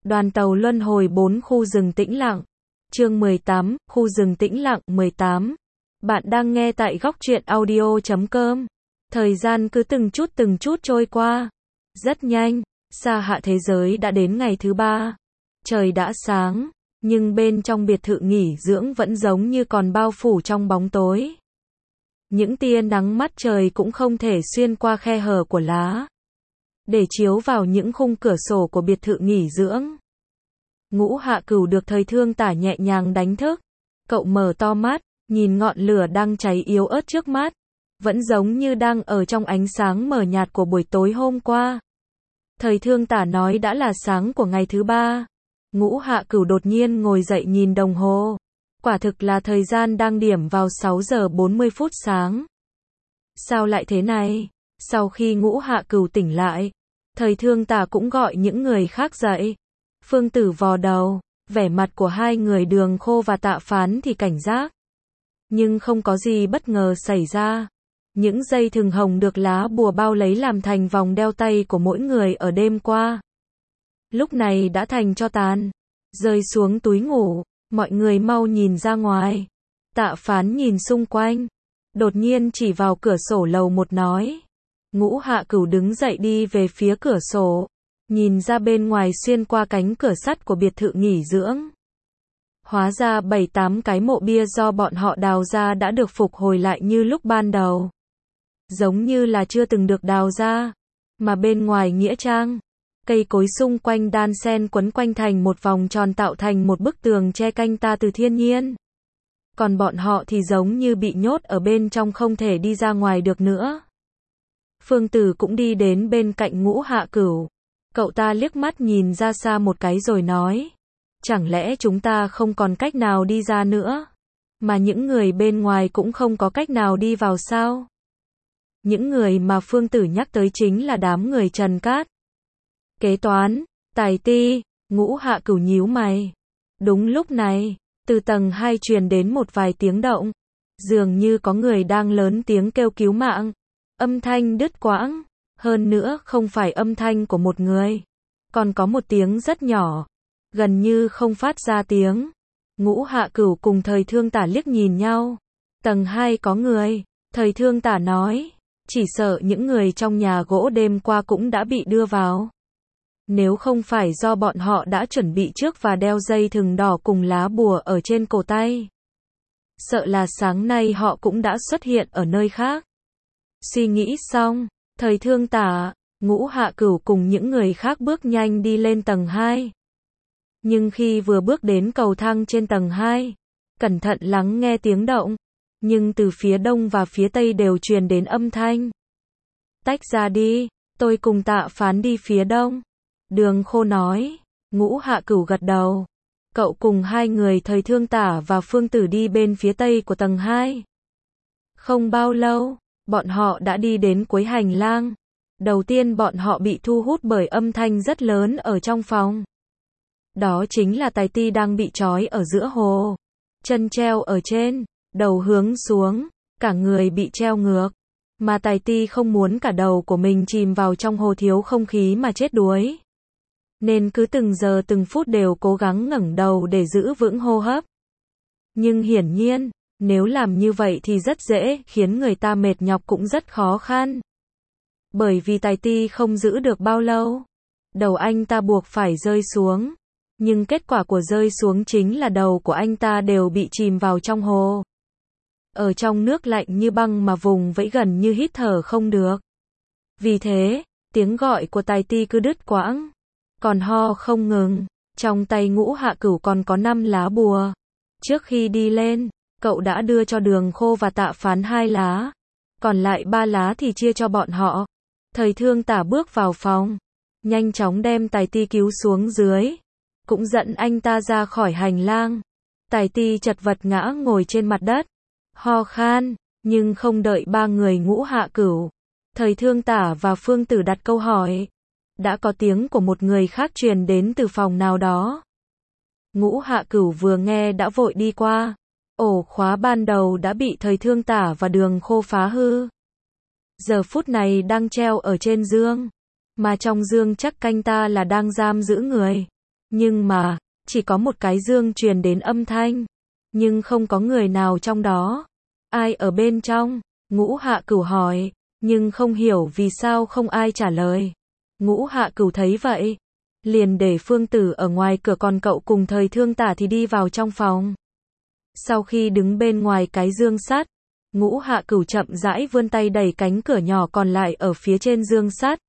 Đoàn tàu luân hồi 4 khu rừng tĩnh lặng. Chương 18, khu rừng tĩnh lặng 18. Bạn đang nghe tại góc truyện audio.com. Thời gian cứ từng chút trôi qua. Rất nhanh, xa hạ thế giới đã đến ngày thứ 3. Trời đã sáng, nhưng bên trong biệt thự nghỉ dưỡng vẫn giống như còn bao phủ trong bóng tối. Những tia nắng mắt trời cũng không thể xuyên qua khe hở của lá, để chiếu vào những khung cửa sổ của biệt thự nghỉ dưỡng. Ngũ Hạ Cửu được Thời Thương Tả nhẹ nhàng đánh thức. Cậu mở to mắt, nhìn ngọn lửa đang cháy yếu ớt trước mắt. Vẫn giống như đang ở trong ánh sáng mờ nhạt của buổi tối hôm qua. Thời Thương Tả nói đã là sáng của ngày thứ 3. Ngũ Hạ Cửu đột nhiên ngồi dậy nhìn đồng hồ. Quả thực là thời gian đang điểm vào 6 giờ 40 phút sáng. Sao lại thế này? Sau khi Ngũ Hạ Cửu tỉnh lại, Thời Thương Tả cũng gọi những người khác dậy. Phương Tử vò đầu, vẻ mặt của hai người Đường Khô và Tạ Phán thì cảnh giác. Nhưng không có gì bất ngờ xảy ra. Những dây thừng hồng được lá bùa bao lấy làm thành vòng đeo tay của mỗi người ở đêm qua, lúc này đã thành tro tàn, rơi xuống túi ngủ. Mọi người mau nhìn ra ngoài. Tạ Phán nhìn xung quanh, đột nhiên chỉ vào cửa sổ lầu 1 nói. Ngũ Hạ Cửu đứng dậy đi về phía cửa sổ, nhìn ra bên ngoài xuyên qua cánh cửa sắt của biệt thự nghỉ dưỡng. Hóa ra 7-8 cái mộ bia do bọn họ đào ra đã được phục hồi lại như lúc ban đầu. Giống như là chưa từng được đào ra. Mà bên ngoài nghĩa trang, cây cối xung quanh đan xen quấn quanh thành một vòng tròn tạo thành một bức tường che canh ta từ thiên nhiên. Còn bọn họ thì giống như bị nhốt ở bên trong không thể đi ra ngoài được nữa. Phương Tử cũng đi đến bên cạnh Ngũ Hạ Cửu. Cậu ta liếc mắt nhìn ra xa một cái rồi nói. Chẳng lẽ chúng ta không còn cách nào đi ra nữa? Mà những người bên ngoài cũng không có cách nào đi vào sao? Những người mà Phương Tử nhắc tới chính là đám người Trần Cát, Kế Toán, Tài Ti. Ngũ Hạ Cửu nhíu mày. Đúng lúc này, từ tầng 2 truyền đến một vài tiếng động. Dường như có người đang lớn tiếng kêu cứu mạng. Âm thanh đứt quãng. Hơn nữa không phải âm thanh của một người. Còn có một tiếng rất nhỏ, gần như không phát ra tiếng. Ngũ Hạ Cửu cùng Thời Thương Tả liếc nhìn nhau. Tầng 2 có người. Thời Thương Tả nói. Chỉ sợ những người trong nhà gỗ đêm qua cũng đã bị đưa vào. Nếu không phải do bọn họ đã chuẩn bị trước và đeo dây thừng đỏ cùng lá bùa ở trên cổ tay, sợ là sáng nay họ cũng đã xuất hiện ở nơi khác. Suy nghĩ xong, Thời Thương Tả, Ngũ Hạ Cửu cùng những người khác bước nhanh đi lên tầng 2. Nhưng khi vừa bước đến cầu thang trên tầng 2, cẩn thận lắng nghe tiếng động, nhưng từ phía đông và phía tây đều truyền đến âm thanh. Tách ra đi, tôi cùng Tạ Phán đi phía đông. Đường Khô nói. Ngũ Hạ Cửu gật đầu. Cậu cùng hai người Thời Thương Tả và Phương Tử đi bên phía tây của tầng 2. Không bao lâu, bọn họ đã đi đến cuối hành lang. Đầu tiên bọn họ bị thu hút bởi âm thanh rất lớn ở trong phòng. Đó chính là Tài Ti đang bị trói ở giữa hồ. Chân treo ở trên, đầu hướng xuống, cả người bị treo ngược. Mà Tài Ti không muốn cả đầu của mình chìm vào trong hồ thiếu không khí mà chết đuối, nên cứ từng giờ từng phút đều cố gắng ngẩng đầu để giữ vững hô hấp. Nhưng hiển nhiên, nếu làm như vậy thì rất dễ khiến người ta mệt nhọc cũng rất khó khăn. Bởi vì Tài Ti không giữ được bao lâu, đầu anh ta buộc phải rơi xuống. Nhưng kết quả của rơi xuống chính là đầu của anh ta đều bị chìm vào trong hồ. Ở trong nước lạnh như băng mà vùng vẫy gần như hít thở không được. Vì thế, tiếng gọi của Tài Ti cứ đứt quãng, còn ho không ngừng. Trong tay Ngũ Hạ Cửu còn có 5 lá bùa. Trước khi đi lên, cậu đã đưa cho Đường Khô và Tạ Phán 2 lá. Còn lại 3 lá thì chia cho bọn họ. Thời Thương Tả bước vào phòng, nhanh chóng đem Tài Ti cứu xuống dưới, cũng dẫn anh ta ra khỏi hành lang. Tài Ti chật vật ngã ngồi trên mặt đất, ho khan, nhưng không đợi 3 người Ngũ Hạ Cửu, Thời Thương Tả và Phương Tử đặt câu hỏi, đã có tiếng của một người khác truyền đến từ phòng nào đó. Ngũ Hạ Cửu vừa nghe đã vội đi qua. Ổ khóa ban đầu đã bị Thời Thương Tả và Đường Khô phá hư. Giờ phút này đang treo ở trên giường, mà trong giường chắc canh ta là đang giam giữ người. Nhưng mà, chỉ có một cái giường truyền đến âm thanh. Nhưng không có người nào trong đó. Ai ở bên trong? Ngũ Hạ Cửu hỏi, nhưng không hiểu vì sao không ai trả lời. Ngũ Hạ Cửu thấy vậy, liền để Phương Tử ở ngoài cửa, còn cậu cùng Thời Thương Tả thì đi vào trong phòng. Sau khi đứng bên ngoài cái giường sắt, Ngũ Hạ Cửu chậm rãi vươn tay đẩy cánh cửa nhỏ còn lại ở phía trên giường sắt.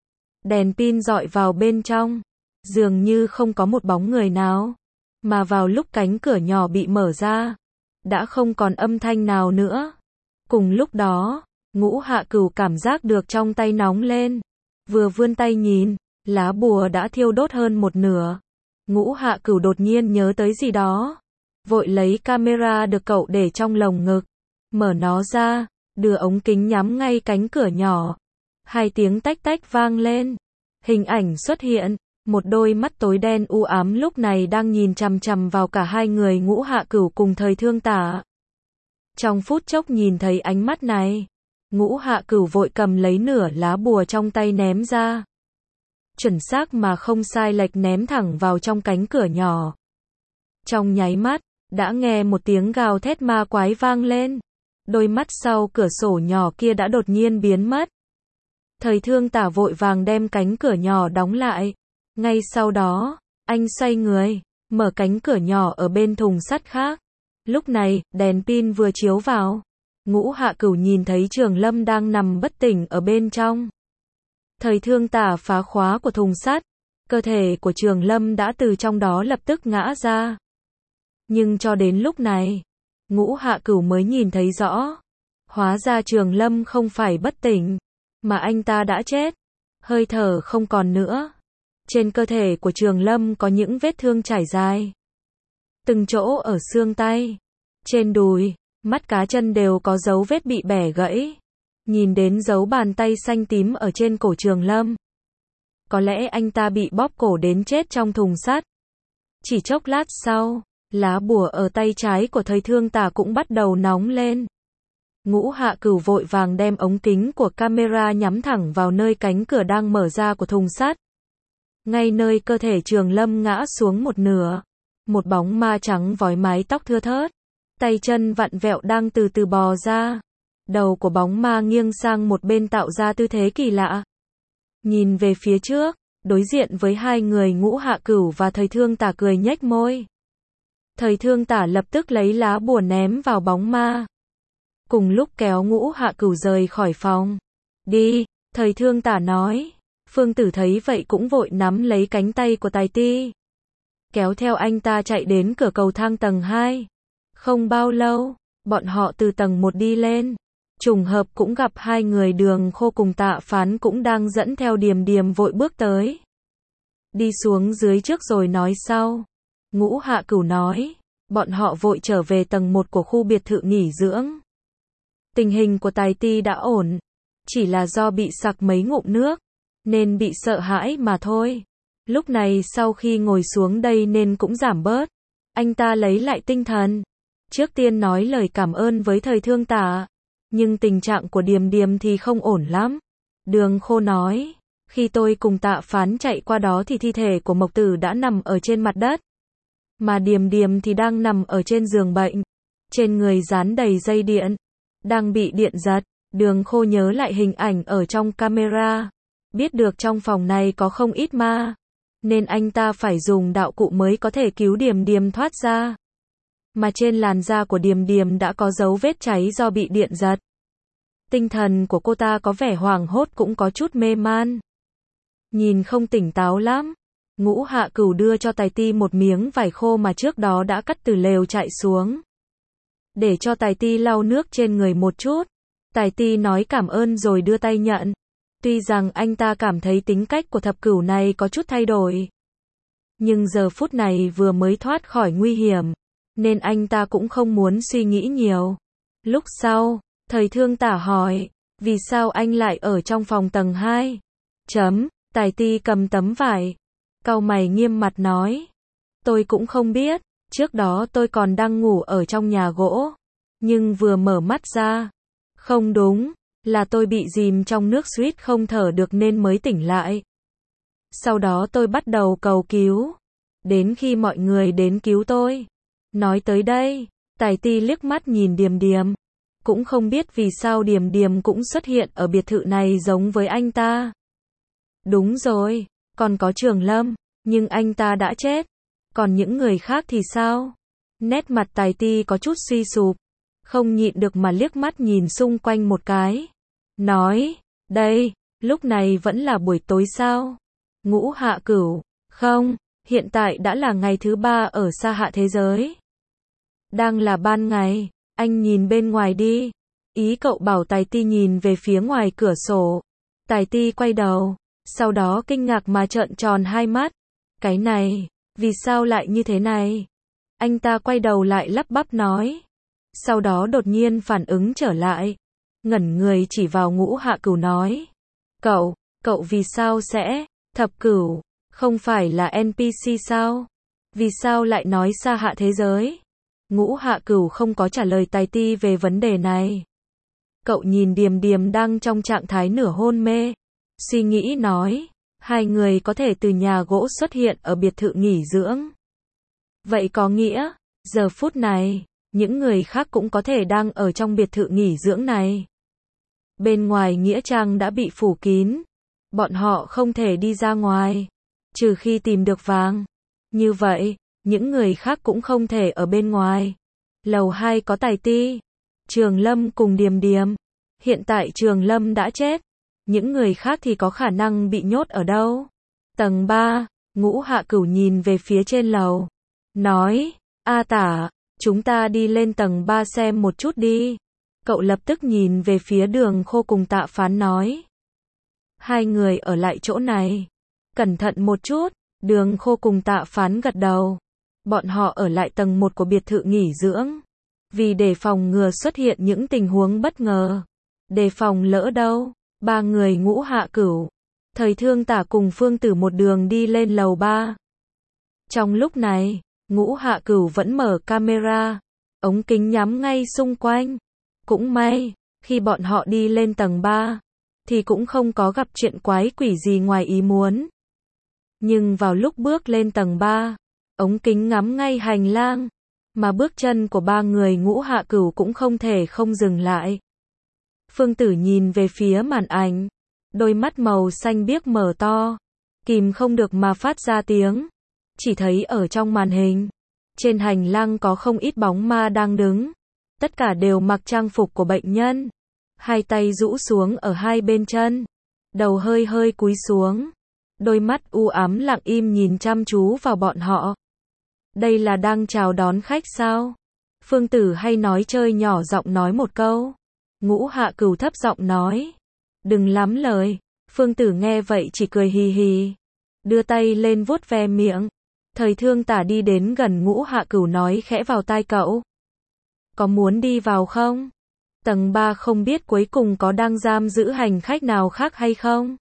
Đèn pin dọi vào bên trong, dường như không có một bóng người nào. Mà vào lúc cánh cửa nhỏ bị mở ra, đã không còn âm thanh nào nữa. Cùng lúc đó, Ngũ Hạ Cửu cảm giác được trong tay nóng lên. Vừa vươn tay nhìn, lá bùa đã thiêu đốt hơn một nửa. Ngũ Hạ Cửu đột nhiên nhớ tới gì đó, vội lấy camera được cậu để trong lồng ngực, mở nó ra, đưa ống kính nhắm ngay cánh cửa nhỏ. Hai tiếng tách tách vang lên. Hình ảnh xuất hiện, một đôi mắt tối đen u ám lúc này đang nhìn chằm chằm vào cả hai người Ngũ Hạ Cửu cùng Thời Thương Tả. Trong phút chốc nhìn thấy ánh mắt này, Ngũ Hạ Cửu vội cầm lấy nửa lá bùa trong tay ném ra. Chuẩn xác mà không sai lệch ném thẳng vào trong cánh cửa nhỏ. Trong nháy mắt, đã nghe một tiếng gào thét ma quái vang lên. Đôi mắt sau cửa sổ nhỏ kia đã đột nhiên biến mất. Thời Thương Tả vội vàng đem cánh cửa nhỏ đóng lại. Ngay sau đó, anh xoay người, mở cánh cửa nhỏ ở bên thùng sắt khác. Lúc này, đèn pin vừa chiếu vào. Ngũ Hạ Cửu nhìn thấy Trường Lâm đang nằm bất tỉnh ở bên trong. Thời Thương Tả phá khóa của thùng sắt. Cơ thể của Trường Lâm đã từ trong đó lập tức ngã ra. Nhưng cho đến lúc này, Ngũ Hạ Cửu mới nhìn thấy rõ. Hóa ra Trường Lâm không phải bất tỉnh, mà anh ta đã chết. Hơi thở không còn nữa. Trên cơ thể của Trường Lâm có những vết thương trải dài. Từng chỗ ở xương tay, trên đùi, mắt cá chân đều có dấu vết bị bẻ gãy. Nhìn đến dấu bàn tay xanh tím ở trên cổ Trường Lâm. Có lẽ anh ta bị bóp cổ đến chết trong thùng sắt. Chỉ chốc lát sau, lá bùa ở tay trái của Thời Thương Tả cũng bắt đầu nóng lên. Ngũ Hạ Cửu vội vàng đem ống kính của camera nhắm thẳng vào nơi cánh cửa đang mở ra của thùng sắt. Ngay nơi cơ thể Trường Lâm ngã xuống một nửa, một bóng ma trắng vói mái tóc thưa thớt, tay chân vặn vẹo đang từ từ bò ra. Đầu của bóng ma nghiêng sang một bên tạo ra tư thế kỳ lạ. Nhìn về phía trước, đối diện với hai người Ngũ Hạ Cửu và Thời Thương Tả cười nhếch môi. Thời Thương Tả lập tức lấy lá bùa ném vào bóng ma. Cùng lúc kéo Ngũ Hạ Cửu rời khỏi phòng. Đi, Thời Thương Tả nói. Phương Tử thấy vậy cũng vội nắm lấy cánh tay của Tài Ti, kéo theo anh ta chạy đến cửa cầu thang tầng 2. Không bao lâu, bọn họ từ tầng 1 đi lên. Trùng hợp cũng gặp hai người Đường Khô cùng Tạ Phán cũng đang dẫn theo Điềm Điềm vội bước tới. Đi xuống dưới trước rồi nói sau. Ngũ Hạ Cửu nói. Bọn họ vội trở về tầng 1 của khu biệt thự nghỉ dưỡng. Tình hình của Tài Ti đã ổn. Chỉ là do bị sặc mấy ngụm nước, nên bị sợ hãi mà thôi. Lúc này sau khi ngồi xuống đây nên cũng giảm bớt. Anh ta lấy lại tinh thần. Trước tiên nói lời cảm ơn với Thời Thương Tả. Nhưng tình trạng của Điềm Điềm thì không ổn lắm. Đường Khô nói. Khi tôi cùng Tạ Phán chạy qua đó thì thi thể của Mộc Tử đã nằm ở trên mặt đất. Mà Điềm Điềm thì đang nằm ở trên giường bệnh. Trên người dán đầy dây điện. Đang bị điện giật. Đường Khô nhớ lại hình ảnh ở trong camera. Biết được trong phòng này có không ít ma. Nên anh ta phải dùng đạo cụ mới có thể cứu Điềm Điềm thoát ra. Mà trên làn da của Điềm Điềm đã có dấu vết cháy do bị điện giật. Tinh thần của cô ta có vẻ hoảng hốt cũng có chút mê man. Nhìn không tỉnh táo lắm. Ngũ Hạ Cửu đưa cho Tài Ti một miếng vải khô mà trước đó đã cắt từ lều chạy xuống. Để cho Tài Ti lau nước trên người một chút. Tài Ti nói cảm ơn rồi đưa tay nhận. Tuy rằng anh ta cảm thấy tính cách của thập cửu này có chút thay đổi. Nhưng giờ phút này vừa mới thoát khỏi nguy hiểm. Nên anh ta cũng không muốn suy nghĩ nhiều. Lúc sau, Thời Thương Tả hỏi. Vì sao anh lại ở trong phòng tầng 2? Tài Ti cầm tấm vải. Cau mày nghiêm mặt nói. Tôi cũng không biết. Trước đó tôi còn đang ngủ ở trong nhà gỗ. Nhưng vừa mở mắt ra. Không đúng. Là tôi bị dìm trong nước suýt không thở được nên mới tỉnh lại. Sau đó tôi bắt đầu cầu cứu. đến khi mọi người đến cứu tôi. Nói tới đây, Tài Ti liếc mắt nhìn Điềm Điềm. Cũng không biết vì sao Điềm Điềm cũng xuất hiện ở biệt thự này giống với anh ta. Đúng rồi, còn có Trường Lâm, nhưng anh ta đã chết. Còn những người khác thì sao? Nét mặt Tài Ti có chút suy sụp, không nhịn được mà liếc mắt nhìn xung quanh một cái. Nói, đây, lúc này vẫn là buổi tối sao? Ngũ Hạ Cửu, không, hiện tại đã là ngày thứ 3 ở xa hạ thế giới. Đang là ban ngày, anh nhìn bên ngoài đi. Ý cậu bảo Tài Ti nhìn về phía ngoài cửa sổ. Tài Ti quay đầu, sau đó kinh ngạc mà trợn tròn hai mắt. Cái này, vì sao lại như thế này? Anh ta quay đầu lại lắp bắp nói. Sau đó đột nhiên phản ứng trở lại. Ngẩn người chỉ vào Ngũ Hạ Cửu nói. Cậu vì sao sẽ, Thập Cửu, không phải là NPC sao? Vì sao lại nói xa hạ thế giới? Ngũ Hạ Cửu không có trả lời Tài Ti về vấn đề này. Cậu nhìn Điềm Điềm đang trong trạng thái nửa hôn mê. Suy nghĩ nói, hai người có thể từ nhà gỗ xuất hiện ở biệt thự nghỉ dưỡng. Vậy có nghĩa, giờ phút này, những người khác cũng có thể đang ở trong biệt thự nghỉ dưỡng này. Bên ngoài nghĩa trang đã bị phủ kín. Bọn họ không thể đi ra ngoài, trừ khi tìm được vàng. Như vậy, những người khác cũng không thể ở bên ngoài. Lầu 2 có Tài Ti, Trường Lâm cùng Điềm Điềm. Hiện tại Trường Lâm đã chết. Những người khác thì có khả năng bị nhốt ở đâu? Tầng 3, Ngũ Hạ Cửu nhìn về phía trên lầu. Nói, A Tả, chúng ta đi lên tầng 3 xem một chút đi. Cậu lập tức nhìn về phía Đường Khô cùng Tạ Phán nói. Hai người ở lại chỗ này. Cẩn thận một chút. Đường Khô cùng Tạ Phán gật đầu. Bọn họ ở lại tầng 1 của biệt thự nghỉ dưỡng. Vì để phòng ngừa xuất hiện những tình huống bất ngờ. Đề phòng lỡ đâu. Ba người Ngũ Hạ Cửu, Thời Thương Tả cùng Phương Tử một đường đi lên lầu 3. Trong lúc này, Ngũ Hạ Cửu vẫn mở camera, ống kính nhắm ngay xung quanh. Cũng may, khi bọn họ đi lên tầng 3, thì cũng không có gặp chuyện quái quỷ gì ngoài ý muốn. Nhưng vào lúc bước lên tầng 3, ống kính ngắm ngay hành lang, mà bước chân của ba người Ngũ Hạ Cửu cũng không thể không dừng lại. Phương Tử nhìn về phía màn ảnh, đôi mắt màu xanh biếc mở to, kìm không được mà phát ra tiếng. Chỉ thấy ở trong màn hình, trên hành lang có không ít bóng ma đang đứng, tất cả đều mặc trang phục của bệnh nhân, hai tay rũ xuống ở hai bên chân, đầu hơi hơi cúi xuống, đôi mắt u ám lặng im nhìn chăm chú vào bọn họ. Đây là đang chào đón khách sao? Phương Tử hay nói chơi nhỏ giọng nói một câu. Ngũ Hạ Cửu thấp giọng nói. Đừng lắm lời. Phương Tử nghe vậy chỉ cười hì hì. Đưa tay lên vuốt ve miệng. Thời Thương Tả đi đến gần Ngũ Hạ Cửu nói khẽ vào tai cậu. Có muốn đi vào không? Tầng 3 không biết cuối cùng có đang giam giữ hành khách nào khác hay không?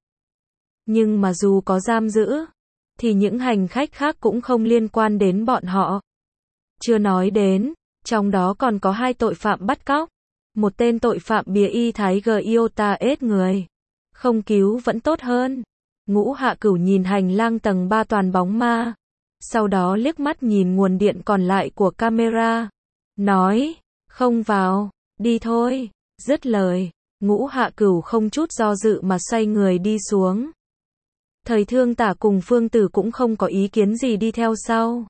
Nhưng mà dù có giam giữ, thì những hành khách khác cũng không liên quan đến bọn họ. Chưa nói đến, trong đó còn có 2 tội phạm bắt cóc. Một tên tội phạm bìa y thái g iota ết người. Không cứu vẫn tốt hơn. Ngũ Hạ Cửu nhìn hành lang tầng 3 toàn bóng ma. Sau đó liếc mắt nhìn nguồn điện còn lại của camera. Nói, không vào, đi thôi. Dứt lời, Ngũ Hạ Cửu không chút do dự mà xoay người đi xuống. Thời Thương Tả cùng Phương Tử cũng không có ý kiến gì đi theo sau.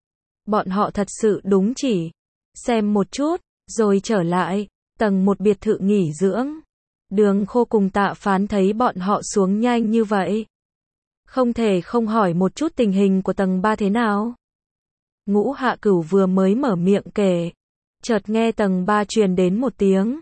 Bọn họ thật sự đúng chỉ xem một chút, rồi trở lại. Tầng 1 biệt thự nghỉ dưỡng. Đường Khô cùng Tạ Phán thấy bọn họ xuống nhanh như vậy. Không thể không hỏi một chút tình hình của tầng 3 thế nào. Ngũ Hạ Cửu vừa mới mở miệng kể. Chợt nghe tầng 3 truyền đến một tiếng.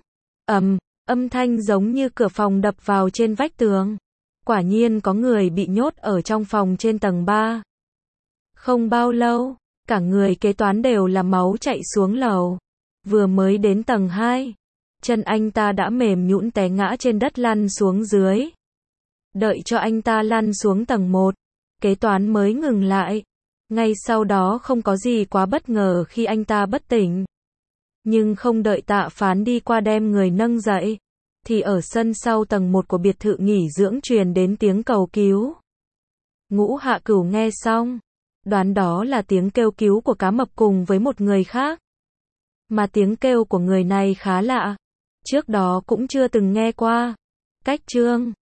Âm thanh giống như cửa phòng đập vào trên vách tường. Quả nhiên có người bị nhốt ở trong phòng trên tầng 3. Không bao lâu, cả người kế toán đều là máu chạy xuống lầu. Vừa mới đến tầng 2. Chân anh ta đã mềm nhũn té ngã trên đất lăn xuống dưới. Đợi cho anh ta lăn xuống tầng 1, kế toán mới ngừng lại. Ngay sau đó không có gì quá bất ngờ khi anh ta bất tỉnh. Nhưng không đợi Tạ Phán đi qua đem người nâng dậy, thì ở sân sau tầng 1 của biệt thự nghỉ dưỡng truyền đến tiếng cầu cứu. Ngũ Hạ Cửu nghe xong, Đoán đó là tiếng kêu cứu của cá mập cùng với một người khác. Mà tiếng kêu của người này khá lạ. Trước đó cũng chưa từng nghe qua. Cách chương